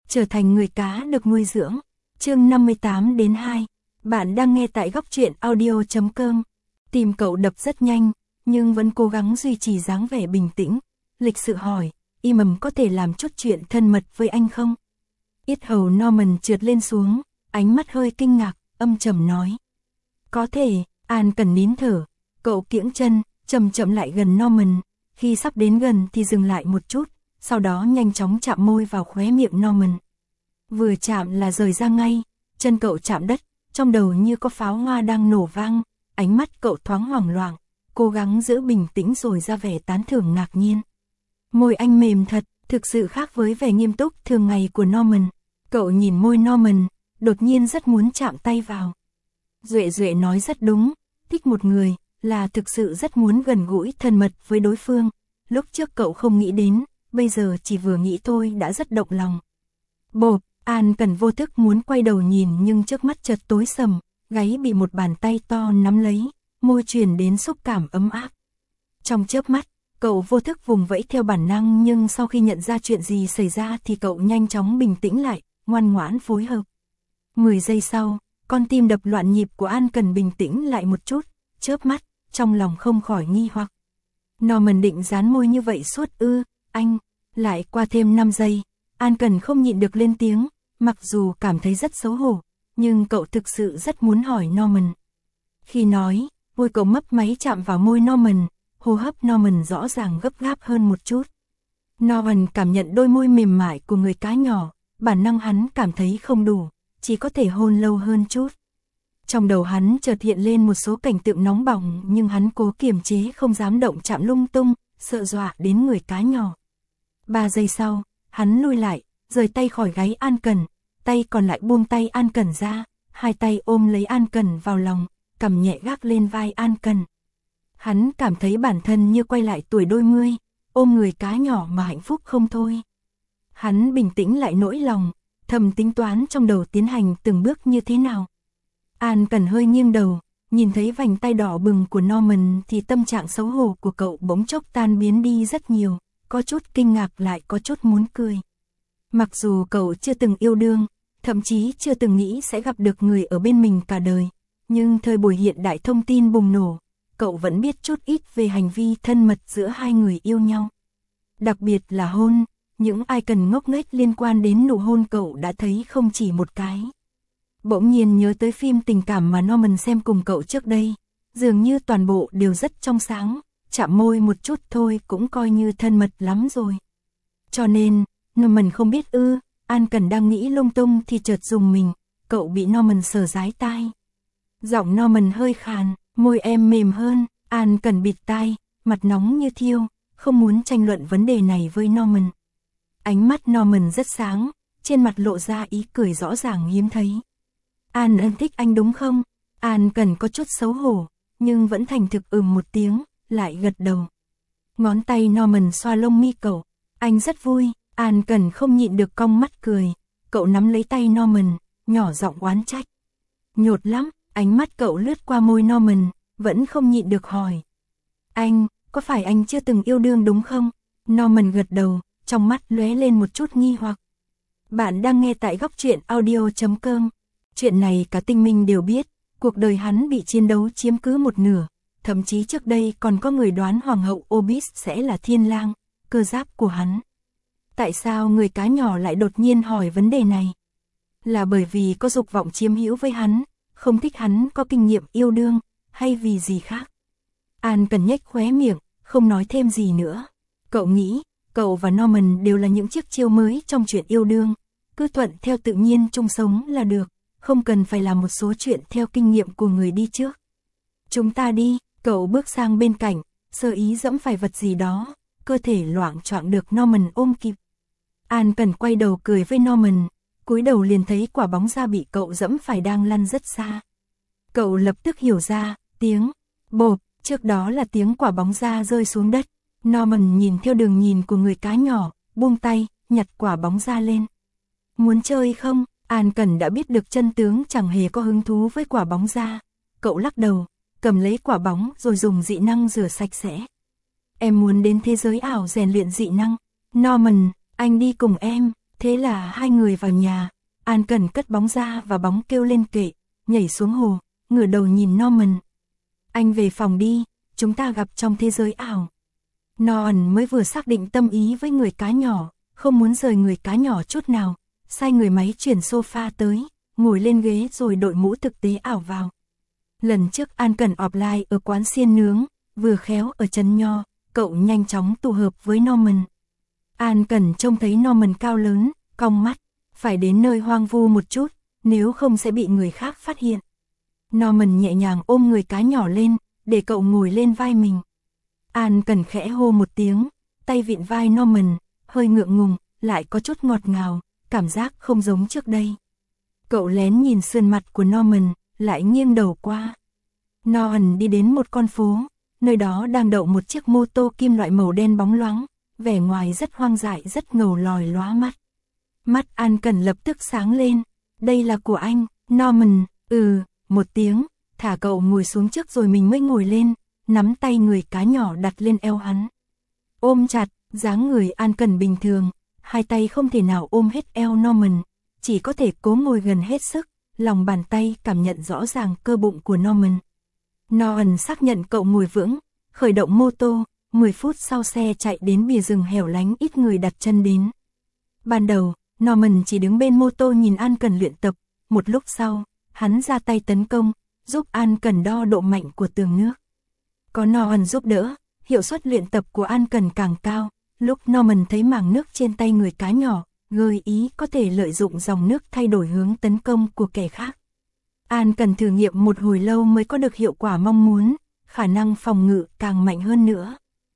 trở thành người cá được nuôi dưỡng. Chương 58-2. Bạn đang nghe tại góc truyện audio.com. Tim cậu đập rất nhanh, nhưng vẫn cố gắng duy trì dáng vẻ bình tĩnh. Lịch sự hỏi, Imam có thể làm chút chuyện thân mật với anh không? Yết hầu Norman trượt lên xuống, ánh mắt hơi kinh ngạc, âm trầm nói. Có thể. An cần nín thở, cậu kiễng chân, chậm chậm lại gần Norman, khi sắp đến gần thì dừng lại một chút, sau đó nhanh chóng chạm môi vào khóe miệng Norman. Vừa chạm là rời ra ngay, chân cậu chạm đất, trong đầu như có pháo hoa đang nổ vang, ánh mắt cậu thoáng hoảng loạn, cố gắng giữ bình tĩnh rồi ra vẻ tán thưởng ngạc nhiên. Môi anh mềm thật, thực sự khác với vẻ nghiêm túc thường ngày của Norman. Cậu nhìn môi Norman, đột nhiên rất muốn chạm tay vào. Duệ Duệ nói rất đúng, thích một người là thực sự rất muốn gần gũi thân mật với đối phương. Lúc trước cậu không nghĩ đến, bây giờ chỉ vừa nghĩ thôi đã rất động lòng. Bộp, An Cần vô thức muốn quay đầu nhìn nhưng trước mắt chợt tối sầm, gáy bị một bàn tay to nắm lấy, môi truyền đến xúc cảm ấm áp. Trong chớp mắt, cậu vô thức vùng vẫy theo bản năng, nhưng sau khi nhận ra chuyện gì xảy ra thì cậu nhanh chóng bình tĩnh lại, ngoan ngoãn phối hợp. 10 giây sau, con tim đập loạn nhịp của An Cần bình tĩnh lại một chút, chớp mắt, trong lòng không khỏi nghi hoặc. Norman định dán môi như vậy suốt ư? Anh. Lại qua thêm 5 giây, An Cần không nhịn được lên tiếng, mặc dù cảm thấy rất xấu hổ, nhưng cậu thực sự rất muốn hỏi Norman. Khi nói, môi cậu mấp máy chạm vào môi Norman, hô hấp Norman rõ ràng gấp gáp hơn một chút. Norman cảm nhận đôi môi mềm mại của người cá nhỏ, bản năng hắn cảm thấy không đủ, chỉ có thể hôn lâu hơn chút. Trong đầu hắn chợt hiện lên một số cảnh tượng nóng bỏng, nhưng hắn cố kiềm chế không dám động chạm lung tung, sợ dọa đến người cá nhỏ. 3 giây sau, hắn lùi lại, rời tay khỏi gáy An Cần, tay còn lại buông tay An Cần ra, hai tay ôm lấy An Cần vào lòng, cằm nhẹ gác lên vai An Cần. Hắn cảm thấy bản thân như quay lại tuổi đôi mươi, ôm người cá nhỏ mà hạnh phúc không thôi. Hắn bình tĩnh lại nỗi lòng, thầm tính toán trong đầu tiến hành từng bước như thế nào. An Cần hơi nghiêng đầu, nhìn thấy vành tay đỏ bừng của Norman thì tâm trạng xấu hổ của cậu bỗng chốc tan biến đi rất nhiều, có chút kinh ngạc lại có chút muốn cười. Mặc dù cậu chưa từng yêu đương, thậm chí chưa từng nghĩ sẽ gặp được người ở bên mình cả đời, nhưng thời buổi hiện đại thông tin bùng nổ, cậu vẫn biết chút ít về hành vi thân mật giữa hai người yêu nhau. Đặc biệt là hôn, những icon ngốc nghếch liên quan đến nụ hôn cậu đã thấy không chỉ một cái. Bỗng nhiên nhớ tới phim tình cảm mà Norman xem cùng cậu trước đây, dường như toàn bộ đều rất trong sáng, chạm môi một chút thôi cũng coi như thân mật lắm rồi. Cho nên, Norman không biết ư? An Cần đang nghĩ lung tung thì chợt rùng mình, cậu bị Norman sờ dái tai. Giọng Norman hơi khàn, môi em mềm hơn, An Cần bịt tai, mặt nóng như thiêu, không muốn tranh luận vấn đề này với Norman. Ánh mắt Norman rất sáng, trên mặt lộ ra ý cười rõ ràng hiếm thấy. An thích anh đúng không? An Cần có chút xấu hổ, nhưng vẫn thành thực một tiếng, lại gật đầu. Ngón tay Norman xoa lông mi cậu, anh rất vui. An Cần không nhịn được cong mắt cười, cậu nắm lấy tay Norman, nhỏ giọng oán trách. Nhột lắm, ánh mắt cậu lướt qua môi Norman, vẫn không nhịn được hỏi. Anh, có phải anh chưa từng yêu đương đúng không? Norman gật đầu, trong mắt lóe lên một chút nghi hoặc. Bạn đang nghe tại góc truyện audio.com. Chuyện này cả tinh minh đều biết, cuộc đời hắn bị chiến đấu chiếm cứ một nửa, thậm chí trước đây còn có người đoán Hoàng hậu Obis sẽ là thiên lang, cơ giáp của hắn. Tại sao người cá nhỏ lại đột nhiên hỏi vấn đề này? Là bởi vì có dục vọng chiếm hữu với hắn, không thích hắn có kinh nghiệm yêu đương, hay vì gì khác? An Cần nhếch khóe miệng, không nói thêm gì nữa. Cậu nghĩ, cậu và Norman đều là những chiếc chiêu mới trong chuyện yêu đương, cứ thuận theo tự nhiên chung sống là được, không cần phải làm một số chuyện theo kinh nghiệm của người đi trước. Chúng ta đi, cậu bước sang bên cạnh, sơ ý dẫm phải vật gì đó, cơ thể loạng choạng được Norman ôm kịp. An Cần quay đầu cười với Norman, cúi đầu liền thấy quả bóng da bị cậu dẫm phải đang lăn rất xa. Cậu lập tức hiểu ra, tiếng bộp, trước đó là tiếng quả bóng da rơi xuống đất. Norman nhìn theo đường nhìn của người cá nhỏ, buông tay, nhặt quả bóng da lên. Muốn chơi không? An Cần đã biết được chân tướng chẳng hề có hứng thú với quả bóng da. Cậu lắc đầu, cầm lấy quả bóng rồi dùng dị năng rửa sạch sẽ. Em muốn đến thế giới ảo rèn luyện dị năng. Norman, anh đi cùng em. Thế là hai người vào nhà, An Cần cất bóng ra và bóng kêu lên kệ, nhảy xuống hồ, ngửa đầu nhìn Norman. Anh về phòng đi, chúng ta gặp trong thế giới ảo. Norman mới vừa xác định tâm ý với người cá nhỏ, không muốn rời người cá nhỏ chút nào, sai người máy chuyển sofa tới, ngồi lên ghế rồi đội mũ thực tế ảo vào. Lần trước An Cần offline ở quán xiên nướng, vừa khéo ở chân nho, cậu nhanh chóng tụ hợp với Norman. An Cần trông thấy Norman cao lớn, cong mắt, phải đến nơi hoang vu một chút, nếu không sẽ bị người khác phát hiện. Norman nhẹ nhàng ôm người cá nhỏ lên, để cậu ngồi lên vai mình. An Cần khẽ hô một tiếng, tay vịn vai Norman, hơi ngượng ngùng, lại có chút ngọt ngào, cảm giác không giống trước đây. Cậu lén nhìn sườn mặt của Norman, lại nghiêng đầu qua. Norman đi đến một con phố, nơi đó đang đậu một chiếc mô tô kim loại màu đen bóng loáng, vẻ ngoài rất hoang dại, rất ngầu lòi lóa mắt. Mắt An Cần lập tức sáng lên, đây là của anh, Norman. Một tiếng, thả cậu ngồi xuống trước rồi mình mới ngồi lên, nắm tay người cá nhỏ đặt lên eo hắn. Ôm chặt, dáng người An Cần bình thường, hai tay không thể nào ôm hết eo Norman, chỉ có thể cố ngồi gần hết sức, lòng bàn tay cảm nhận rõ ràng cơ bụng của Norman. Norman xác nhận cậu ngồi vững, khởi động mô tô, 10 phút sau xe chạy đến bìa rừng hẻo lánh ít người đặt chân đến. Ban đầu, Norman chỉ đứng bên mô tô nhìn An Cần luyện tập, một lúc sau, hắn ra tay tấn công, giúp An Cần đo độ mạnh của tường nước. Có Norman giúp đỡ, hiệu suất luyện tập của An Cần càng cao, lúc Norman thấy mảng nước trên tay người cá nhỏ, gợi ý có thể lợi dụng dòng nước thay đổi hướng tấn công của kẻ khác. An Cần thử nghiệm một hồi lâu mới có được hiệu quả mong muốn, khả năng phòng ngự càng mạnh hơn nữa.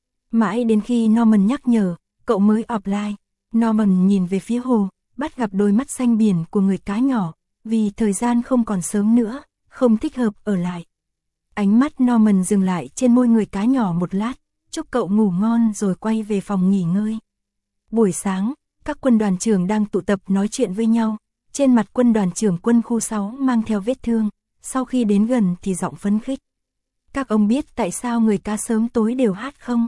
Mãi đến khi Norman nhắc nhở, cậu mới offline. Norman nhìn về phía hồ, bắt gặp đôi mắt xanh biển của người cá nhỏ, vì thời gian không còn sớm nữa, không thích hợp ở lại. Ánh mắt Norman dừng lại trên môi người cá nhỏ một lát, chúc cậu ngủ ngon rồi quay về phòng nghỉ ngơi. Buổi sáng, các quân đoàn trưởng đang tụ tập nói chuyện với nhau, trên mặt quân đoàn trưởng quân khu 6 mang theo vết thương, sau khi đến gần thì giọng phấn khích. Các ông biết tại sao người cá sớm tối đều hát không?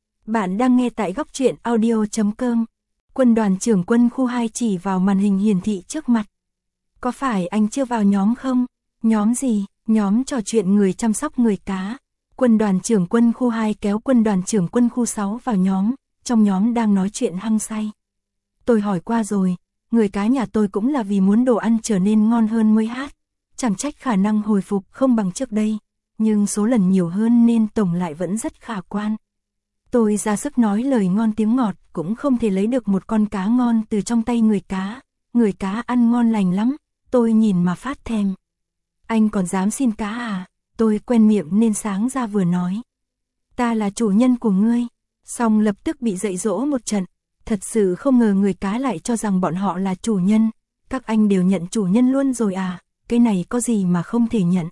Bạn đang nghe tại góc truyện audio.com. Quân đoàn trưởng quân khu 2 chỉ vào màn hình hiển thị trước mặt. Có phải anh chưa vào nhóm không? Nhóm gì? Nhóm trò chuyện người chăm sóc người cá. Quân đoàn trưởng quân khu 2 kéo quân đoàn trưởng quân khu 6 vào nhóm, trong nhóm đang nói chuyện hăng say. Tôi hỏi qua rồi, người cá nhà tôi cũng là vì muốn đồ ăn trở nên ngon hơn mới hát. Chẳng trách khả năng hồi phục không bằng trước đây, nhưng số lần nhiều hơn nên tổng lại vẫn rất khả quan. Tôi ra sức nói lời ngon tiếng ngọt cũng không thể lấy được một con cá ngon từ trong tay người cá. Người cá ăn ngon lành lắm, tôi nhìn mà phát thèm. Anh còn dám xin cá à? Tôi quen miệng nên sáng ra vừa nói. Ta là chủ nhân của ngươi. Xong lập tức bị dạy dỗ một trận. Thật sự không ngờ người cá lại cho rằng bọn họ là chủ nhân. Các anh đều nhận chủ nhân luôn rồi à? Cái này có gì mà không thể nhận?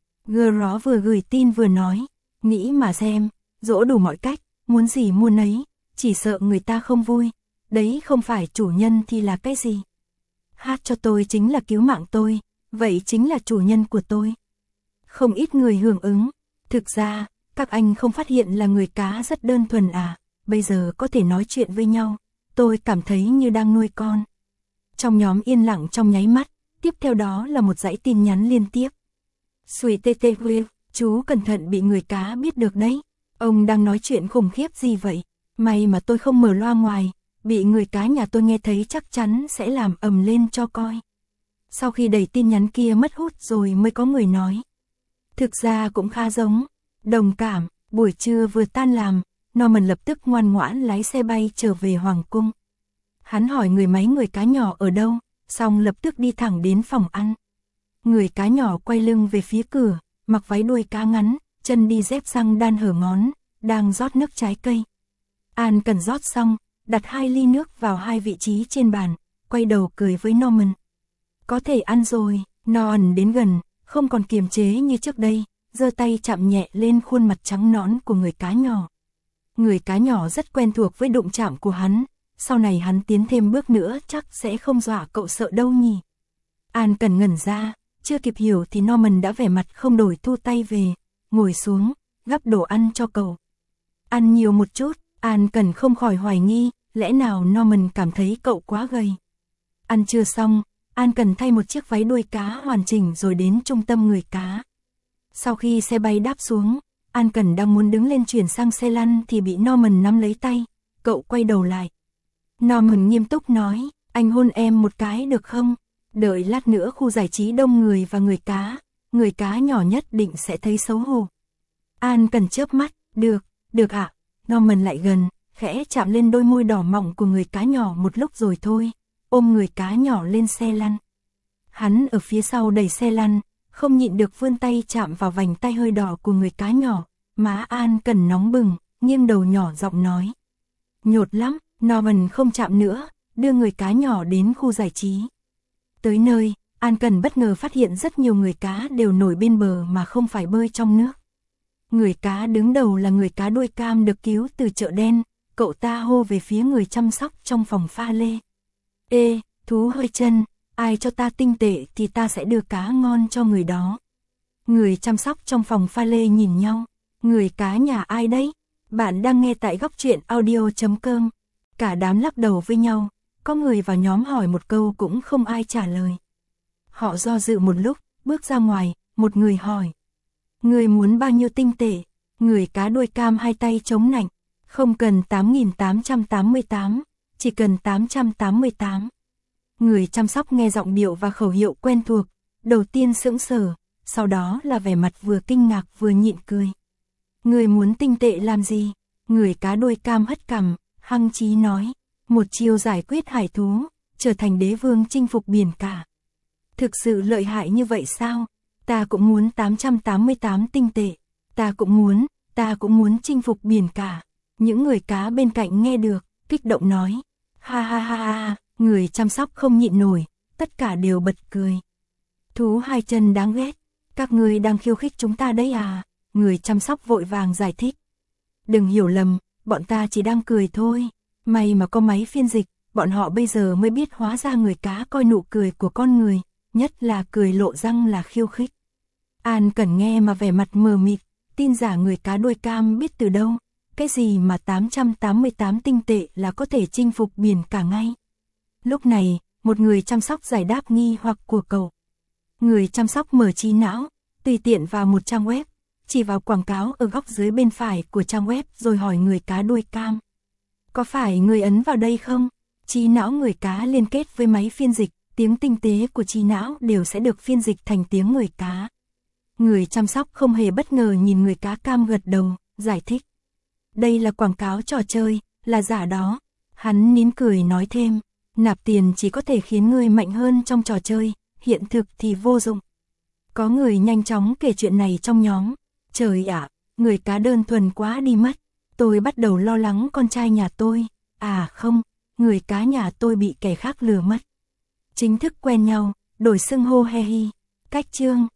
Gro vừa gửi tin vừa nói. Nghĩ mà xem, dỗ đủ mọi cách, muốn gì mua nấy, chỉ sợ người ta không vui. Đấy không phải chủ nhân thì là cái gì? Hát cho tôi chính là cứu mạng tôi, vậy chính là chủ nhân của tôi. Không ít người hưởng ứng. Thực ra, các anh không phát hiện là người cá rất đơn thuần à? Bây giờ có thể nói chuyện với nhau, tôi cảm thấy như đang nuôi con. Trong nhóm yên lặng trong nháy mắt, tiếp theo đó là một dãy tin nhắn liên tiếp. Sweet Will, chú cẩn thận bị người cá biết được đấy. Ông đang nói chuyện khủng khiếp gì vậy? May mà tôi không mở loa ngoài, bị người cá nhà tôi nghe thấy chắc chắn sẽ làm ầm lên cho coi. Sau khi đẩy tin nhắn kia mất hút rồi mới có người nói. Thực ra cũng khá giống. Đồng cảm, buổi trưa vừa tan làm, Norman lập tức ngoan ngoãn lái xe bay trở về Hoàng cung. Hắn hỏi người máy người cá nhỏ ở đâu, xong lập tức đi thẳng đến phòng ăn. Người cá nhỏ quay lưng về phía cửa, mặc váy đuôi cá ngắn, chân đi dép răng đan hở ngón, đang rót nước trái cây. An Cần rót xong, đặt 2 ly nước vào 2 vị trí trên bàn, quay đầu cười với Norman. Có thể ăn rồi. Norman đến gần, không còn kiềm chế như trước đây, giơ tay chạm nhẹ lên khuôn mặt trắng nõn của người cá nhỏ. Người cá nhỏ rất quen thuộc với đụng chạm của hắn, sau này hắn tiến thêm bước nữa chắc sẽ không dọa cậu sợ đâu nhỉ. An Cần ngẩn ra, chưa kịp hiểu thì Norman đã vẻ mặt không đổi thu tay về, ngồi xuống, gắp đồ ăn cho cậu. Ăn nhiều một chút. An Cần không khỏi hoài nghi, lẽ nào Norman cảm thấy cậu quá gầy. Ăn trưa xong, An cần thay một chiếc váy đuôi cá hoàn chỉnh rồi đến trung tâm người cá. Sau khi xe bay đáp xuống, An Cần đang muốn đứng lên chuyển sang xe lăn thì bị Norman nắm lấy tay, cậu quay đầu lại. Norman nghiêm túc nói, anh hôn em một cái được không? Đợi lát nữa khu giải trí đông người và người cá nhỏ nhất định sẽ thấy xấu hổ. An Cần chớp mắt, được ạ. Norman lại gần, khẽ chạm lên đôi môi đỏ mọng của người cá nhỏ một lúc rồi thôi, ôm người cá nhỏ lên xe lăn. Hắn ở phía sau đẩy xe lăn, không nhịn được vươn tay chạm vào vành tay hơi đỏ của người cá nhỏ, má An Cần nóng bừng, nghiêng đầu nhỏ giọng nói. Nhột lắm, Norman không chạm nữa, đưa người cá nhỏ đến khu giải trí. Tới nơi, An Cần bất ngờ phát hiện rất nhiều người cá đều nổi bên bờ mà không phải bơi trong nước. Người cá đứng đầu là người cá đuôi cam được cứu từ chợ đen, cậu ta hô về phía người chăm sóc trong phòng pha lê. Ê, thú hơi chân, ai cho ta tinh tệ thì ta sẽ đưa cá ngon cho người đó. Người chăm sóc trong phòng pha lê nhìn nhau, người cá nhà ai đấy? Bạn đang nghe tại Góc Truyện Audio.com. Cả đám lắc đầu với nhau, có người vào nhóm hỏi một câu cũng không ai trả lời. Họ do dự một lúc, bước ra ngoài, một người hỏi. Người muốn bao nhiêu tinh tệ? Người cá đuôi cam hai tay chống nạnh, không cần 8.888, chỉ cần 888. Người chăm sóc nghe giọng điệu và khẩu hiệu quen thuộc, đầu tiên sững sờ, sau đó là vẻ mặt vừa kinh ngạc vừa nhịn cười. Người muốn tinh tệ làm gì? Người cá đuôi cam hất cằm, hăng chí nói, một chiêu giải quyết hải thú, trở thành đế vương chinh phục biển cả. Thực sự lợi hại như vậy sao? Ta cũng muốn 888 tinh tệ, ta cũng muốn chinh phục biển cả. Những người cá bên cạnh nghe được, kích động nói, ha ha ha ha, người chăm sóc không nhịn nổi, tất cả đều bật cười. Thú hai chân đáng ghét, các ngươi đang khiêu khích chúng ta đấy à? Người chăm sóc vội vàng giải thích. Đừng hiểu lầm, bọn ta chỉ đang cười thôi. May mà có máy phiên dịch, bọn họ bây giờ mới biết hóa ra người cá coi nụ cười của con người, nhất là cười lộ răng là khiêu khích. An Cần nghe mà vẻ mặt mờ mịt, tin giả người cá đuôi cam biết từ đâu, cái gì mà 888 tinh tệ là có thể chinh phục biển cả ngay. Lúc này, một người chăm sóc giải đáp nghi hoặc của cậu. Người chăm sóc mở trí não, tùy tiện vào một trang web, chỉ vào quảng cáo ở góc dưới bên phải của trang web rồi hỏi người cá đuôi cam. Có phải người ấn vào đây không? Trí não người cá liên kết với máy phiên dịch, tiếng tinh tế của trí não đều sẽ được phiên dịch thành tiếng người cá. Người chăm sóc không hề bất ngờ nhìn người cá cam gật đầu, giải thích. Đây là quảng cáo trò chơi, là giả đó. Hắn nín cười nói thêm, nạp tiền chỉ có thể khiến ngươi mạnh hơn trong trò chơi, hiện thực thì vô dụng. Có người nhanh chóng kể chuyện này trong nhóm. Trời ạ, người cá đơn thuần quá đi mất. Tôi bắt đầu lo lắng con trai nhà tôi. À không, người cá nhà tôi bị kẻ khác lừa mất. Chính thức quen nhau, đổi xưng hô he hi. Cách chương